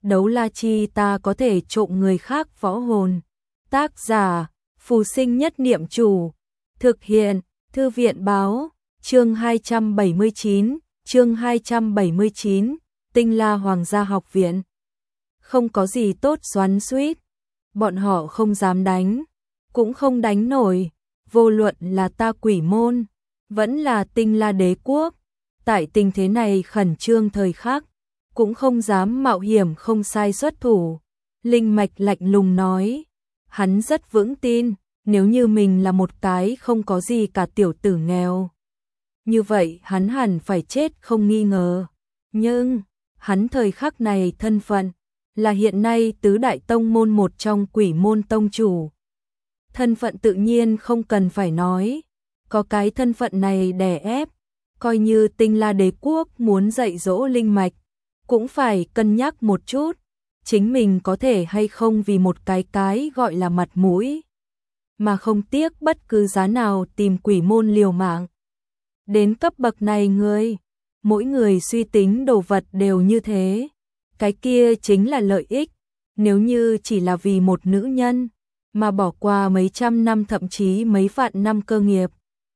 đấu la chi ta có thể trộm người khác võ hồn. Tác giả, Phù Sinh Nhất Niệm Chủ. Thực hiện, Thư viện báo, chương 279, Tinh La Hoàng gia học viện. Không có gì tốt xoắn xuýt, bọn họ không dám đánh, cũng không đánh nổi, vô luận là ta Quỷ môn, vẫn là Tinh La đế quốc, tại tình thế này khẩn trương thời khắc, cũng không dám mạo hiểm không sai xuất thủ. Linh Mạch lạnh lùng nói, hắn rất vững tin, nếu như mình là một cái không có gì cả tiểu tử nghèo, như vậy hắn hẳn phải chết không nghi ngờ. Nhưng, hắn thời khắc này thân phận, là hiện nay tứ đại tông môn một trong Quỷ môn tông chủ. Thân phận tự nhiên không cần phải nói, có cái thân phận này đè ép, coi như Tinh La đế quốc muốn dạy dỗ Linh Mạch, cũng phải cân nhắc một chút, chính mình có thể hay không vì một cái gọi là mặt mũi, mà không tiếc bất cứ giá nào tìm Quỷ môn liều mạng. Đến cấp bậc này mỗi người suy tính đồ vật đều như thế, cái kia chính là lợi ích, nếu như chỉ là vì một nữ nhân, mà bỏ qua mấy trăm năm thậm chí mấy vạn năm cơ nghiệp.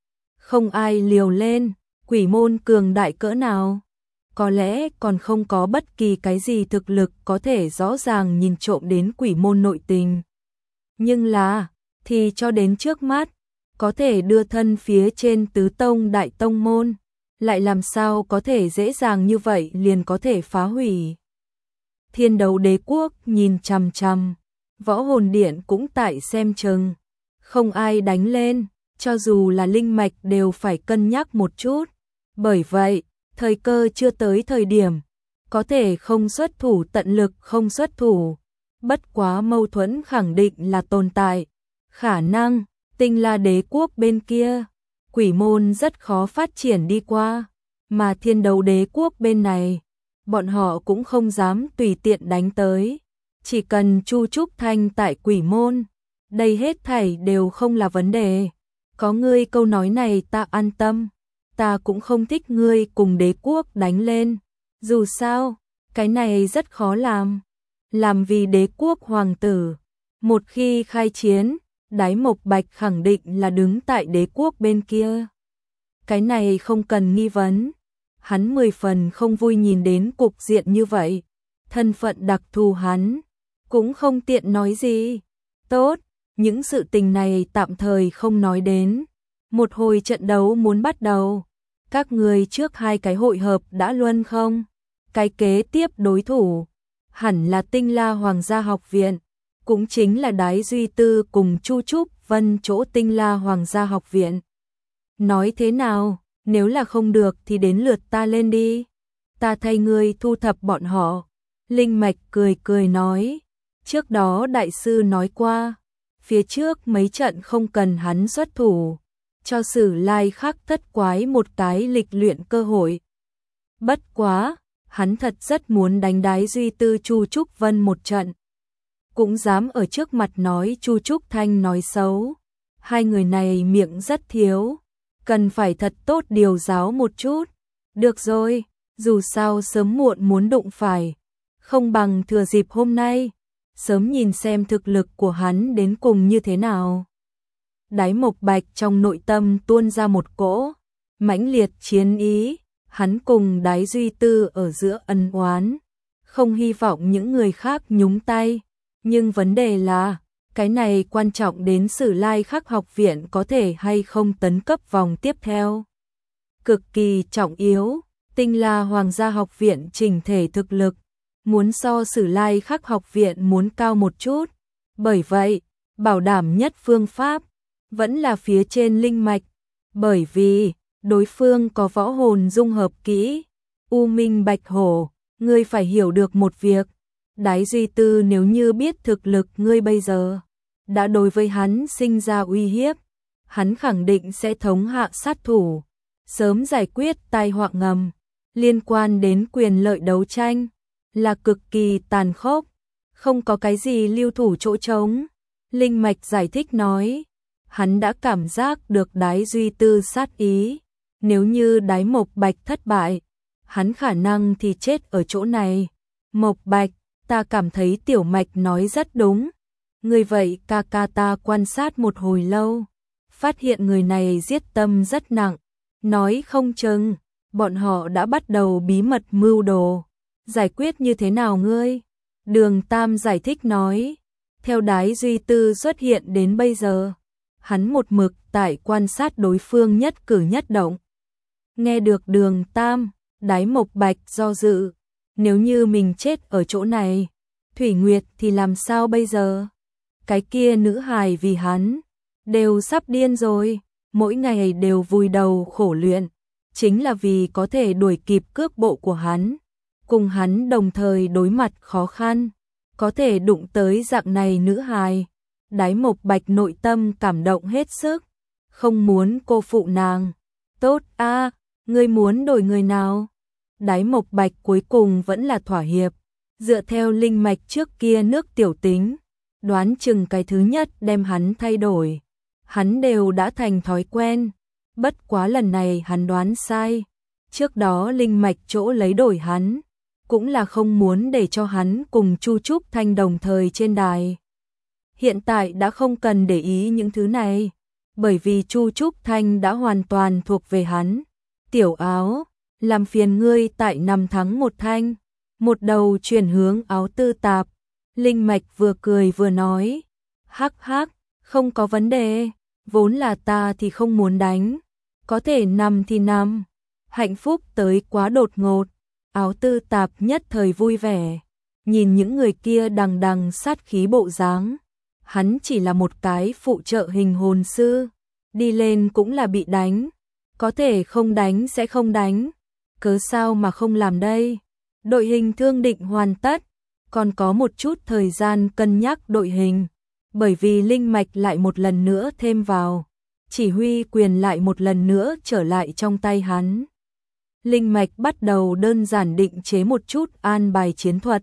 Không ai liều lên, Quỷ môn cường đại cỡ nào, có lẽ còn không có bất kỳ cái gì thực lực có thể rõ ràng nhìn trộm đến Quỷ môn nội tình. Nhưng là, thì cho đến trước mắt, có thể đưa thân phía trên tứ tông đại tông môn, lại làm sao có thể dễ dàng như vậy liền có thể phá hủy. Thiên Đấu đế quốc nhìn chằm chằm, Võ Hồn Điện cũng tại xem chừng, không ai đánh lên, cho dù là Linh Mạch đều phải cân nhắc một chút. Bởi vậy, thời cơ chưa tới thời điểm, có thể không xuất thủ tận lực không xuất thủ, bất quá mâu thuẫn khẳng định là tồn tại. Khả năng, Tinh La đế quốc bên kia, Quỷ môn rất khó phát triển đi qua, mà Thiên Đấu đế quốc bên này, bọn họ cũng không dám tùy tiện đánh tới. Chỉ cần Chu Trúc Thanh tại Quỷ môn, đây hết thảy đều không là vấn đề. Có ngươi câu nói này ta an tâm, ta cũng không thích ngươi cùng đế quốc đánh lên. Dù sao, cái này rất khó làm vì đế quốc hoàng tử. Một khi khai chiến, Đái Mộc Bạch khẳng định là đứng tại đế quốc bên kia. Cái này không cần nghi vấn. Hắn 10 phần không vui nhìn đến cục diện như vậy. Thân phận đặc thù hắn, cũng không tiện nói gì. Tốt, những sự tình này tạm thời không nói đến. Một hồi trận đấu muốn bắt đầu. Các người trước hai cái hội hợp đã luân không? Cái kế tiếp đối thủ, hẳn là Tinh La Hoàng gia học viện. Cũng chính là Đái Duy Tư cùng Chu Trúc Vân chỗ Tinh La Hoàng gia học viện. Nói thế nào, nếu là không được thì đến lượt ta lên đi. Ta thay ngươi thu thập bọn họ. Linh Mạch cười nói. Trước đó đại sư nói qua, phía trước mấy trận không cần hắn xuất thủ, cho Sử Lai Khắc Thất Quái một cái lịch luyện cơ hội. Bất quá, hắn thật rất muốn đánh Đái Duy Tư Chu Trúc Vân một trận. Cũng dám ở trước mặt nói Chu Trúc Thanh nói xấu. Hai người này miệng rất thiếu, cần phải thật tốt điều giáo một chút. Được rồi, dù sao sớm muộn muốn đụng phải, không bằng thừa dịp hôm nay, sớm nhìn xem thực lực của hắn đến cùng như thế nào. Đái Mộc Bạch trong nội tâm tuôn ra một cỗ mãnh liệt chiến ý, hắn cùng Đái Duy Tư ở giữa ân oán, không hy vọng những người khác nhúng tay. Nhưng vấn đề là, cái này quan trọng đến Sử Lai Khắc học viện có thể hay không tấn cấp vòng tiếp theo. Cực kỳ trọng yếu, Tinh La Hoàng gia học viện chỉnh thể thực lực, muốn so Sử Lai Khắc học viện muốn cao một chút. Bởi vậy, bảo đảm nhất phương pháp, vẫn là phía trên Linh Mạch. Bởi vì, đối phương có võ hồn dung hợp kỹ. U Minh Bạch Hổ, ngươi phải hiểu được một việc. Đái Duy Tư nếu như biết thực lực ngươi bây giờ, đã đối với hắn sinh ra uy hiếp, hắn khẳng định sẽ thống hạ sát thủ, sớm giải quyết tai họa ngầm, liên quan đến quyền lợi đấu tranh, là cực kỳ tàn khốc, không có cái gì lưu thủ chỗ trống. Linh Mạch giải thích nói, hắn đã cảm giác được Đái Duy Tư sát ý, nếu như Đái Mộc Bạch thất bại, hắn khả năng thì chết ở chỗ này. Mộc Bạch, ta cảm thấy Tiểu Mạch nói rất đúng. Người vậy ca ca ta quan sát một hồi lâu, phát hiện người này giết tâm rất nặng, nói không chừng bọn họ đã bắt đầu bí mật mưu đồ. Giải quyết như thế nào ngươi? Đường Tam giải thích nói, theo Đái Duy Tư xuất hiện đến bây giờ, hắn một mực tại quan sát đối phương nhất cử nhất động. Nghe được Đường Tam, Đái Mộc Bạch do dự, nếu như mình chết ở chỗ này, Thủy Nguyệt thì làm sao bây giờ? Cái kia nữ hài vì hắn đều sắp điên rồi, mỗi ngày đều vùi đầu khổ luyện, chính là vì có thể đuổi kịp cước bộ của hắn, cùng hắn đồng thời đối mặt khó khăn, có thể đụng tới dạng này nữ hài. Đái Mộc Bạch nội tâm cảm động hết sức, không muốn cô phụ nàng. Tốt a, ngươi muốn đổi người nào? Đái Mộc Bạch cuối cùng vẫn là thỏa hiệp, dựa theo linh mạch trước kia nước tiểu tính, đoán chừng cái thứ nhất đem hắn thay đổi. Hắn đều đã thành thói quen, bất quá lần này hắn đoán sai. Trước đó linh mạch chỗ lấy đổi hắn, cũng là không muốn để cho hắn cùng Chu Trúc Thanh đồng thời trên đài. Hiện tại đã không cần để ý những thứ này, bởi vì Chu Trúc Thanh đã hoàn toàn thuộc về hắn. Tiểu Áo, làm phiền ngươi tại 5 tháng 1 thanh, một đầu chuyển hướng Áo Tư Tạp. Linh mạch vừa cười vừa nói, hắc hắc, không có vấn đề, vốn là ta thì không muốn đánh, có thể nằm thì nằm. Hạnh phúc tới quá đột ngột, Áo Tư Tạp nhất thời vui vẻ, nhìn những người kia đằng đằng sát khí bộ dáng. Hắn chỉ là một cái phụ trợ hình hồn sư, đi lên cũng là bị đánh, có thể không đánh sẽ không đánh, cớ sao mà không làm đây? Đội hình thương định hoàn tất, còn có một chút thời gian cân nhắc đội hình, bởi vì linh mạch lại một lần nữa thêm vào, chỉ huy quyền lại một lần nữa trở lại trong tay hắn. Linh mạch bắt đầu đơn giản định chế một chút an bài chiến thuật.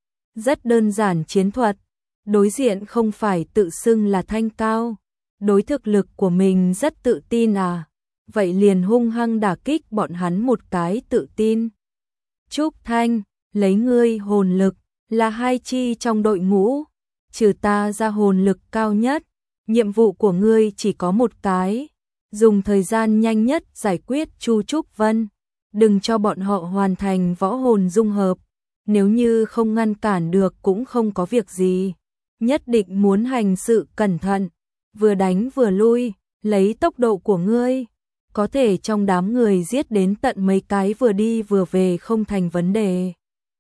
Rất đơn giản chiến thuật, đối diện không phải tự xưng là Thanh Cao, đối thực lực của mình rất tự tin à, vậy liền hung hăng đả kích bọn hắn một cái tự tin. Trúc Thanh, lấy ngươi hồn lực, là hai chi trong đội ngũ, trừ ta ra hồn lực cao nhất, nhiệm vụ của ngươi chỉ có một cái, dùng thời gian nhanh nhất giải quyết Chu Trúc Vân, đừng cho bọn họ hoàn thành võ hồn dung hợp, nếu như không ngăn cản được cũng không có việc gì, nhất định muốn hành sự cẩn thận, vừa đánh vừa lui, lấy tốc độ của ngươi, có thể trong đám người giết đến tận mấy cái vừa đi vừa về không thành vấn đề.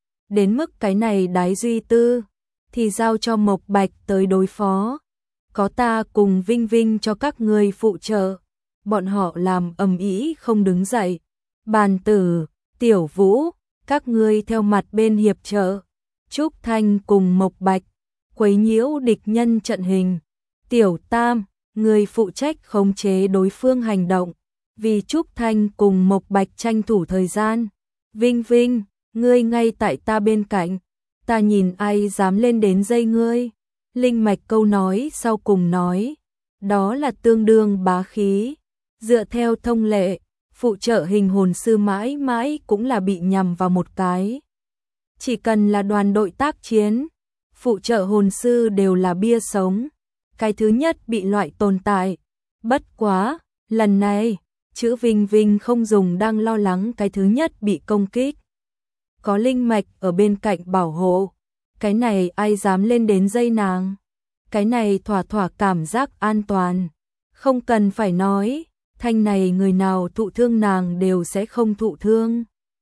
Đến mức cái này Đái Duy Tư, thì giao cho Mộc Bạch tới đối phó. Có ta cùng Vinh Vinh cho các ngươi phụ trợ. Bọn họ làm ầm ĩ không đứng dậy. Bàn Tử, Tiểu Vũ, các ngươi theo mặt bên hiệp trợ. Trúc Thanh cùng Mộc Bạch, quấy nhiễu địch nhân trận hình. Tiểu Tam, người phụ trách khống chế đối phương hành động. Vì Trúc Thanh cùng Mộc Bạch tranh thủ thời gian. Vinh Vinh, ngươi ngay tại ta bên cạnh, ta nhìn ai dám lên đến dây ngươi. Linh mạch câu nói sau cùng nói, đó là tương đương bá khí. Dựa theo thông lệ, phụ trợ hình hồn sư mãi mãi cũng là bị nhằm vào một cái. Chỉ cần là đoàn đội tác chiến, phụ trợ hồn sư đều là bia sống. Cái thứ nhất bị loại tồn tại. Bất quá, lần này, chữ Vinh Vinh không dùng đang lo lắng cái thứ nhất bị công kích. Có linh mạch ở bên cạnh bảo hộ, cái này ai dám lên đến dây nàng. Cái này thỏa thỏa cảm giác an toàn. Không cần phải nói, thanh này người nào thụ thương nàng đều sẽ không thụ thương.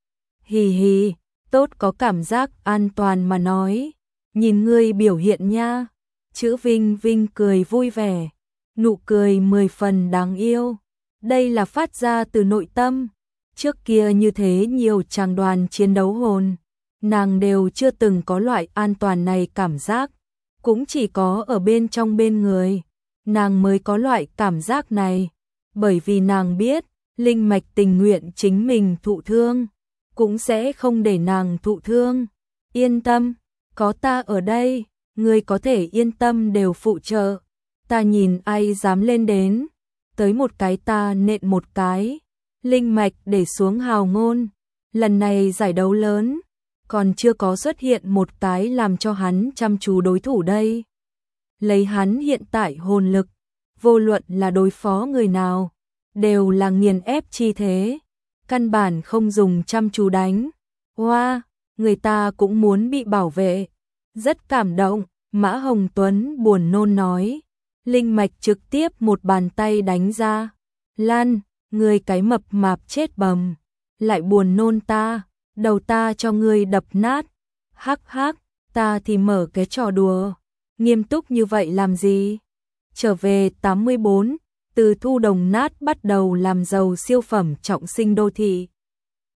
Hì hì, tốt có cảm giác an toàn mà nói. Nhìn ngươi biểu hiện nha. Chữ Vinh Vinh cười vui vẻ, nụ cười 10 phần đáng yêu. Đây là phát ra từ nội tâm. Trước kia như thế nhiều tràng đoàn chiến đấu hồn, nàng đều chưa từng có loại an toàn này cảm giác. Cũng chỉ có ở bên trong bên người, nàng mới có loại cảm giác này. Bởi vì nàng biết, linh mạch tình nguyện chính mình thụ thương, cũng sẽ không để nàng thụ thương. Yên tâm, có ta ở đây, ngươi có thể yên tâm đều phụ trợ. Ta nhìn ai dám lên đến, tới một cái ta nện một cái. Linh mạch để xuống hào ngôn, lần này giải đấu lớn, còn chưa có xuất hiện một cái làm cho hắn chăm chú đối thủ đây. Lấy hắn hiện tại hồn lực, vô luận là đối phó người nào, đều là nghiền ép chi thế, căn bản không dùng chăm chú đánh. Hoa, người ta cũng muốn bị bảo vệ. Rất cảm động, Mã Hồng Tuấn buồn nôn nói. Linh Mạch trực tiếp một bàn tay đánh ra. Lan, người cái mập mạp chết bầm, lại buồn nôn ta, đầu ta cho ngươi đập nát. Hắc hắc, ta thì mở cái trò đùa, nghiêm túc như vậy làm gì? Trở về 84, từ thu đồng nát bắt đầu làm giàu siêu phẩm trọng sinh đô thị.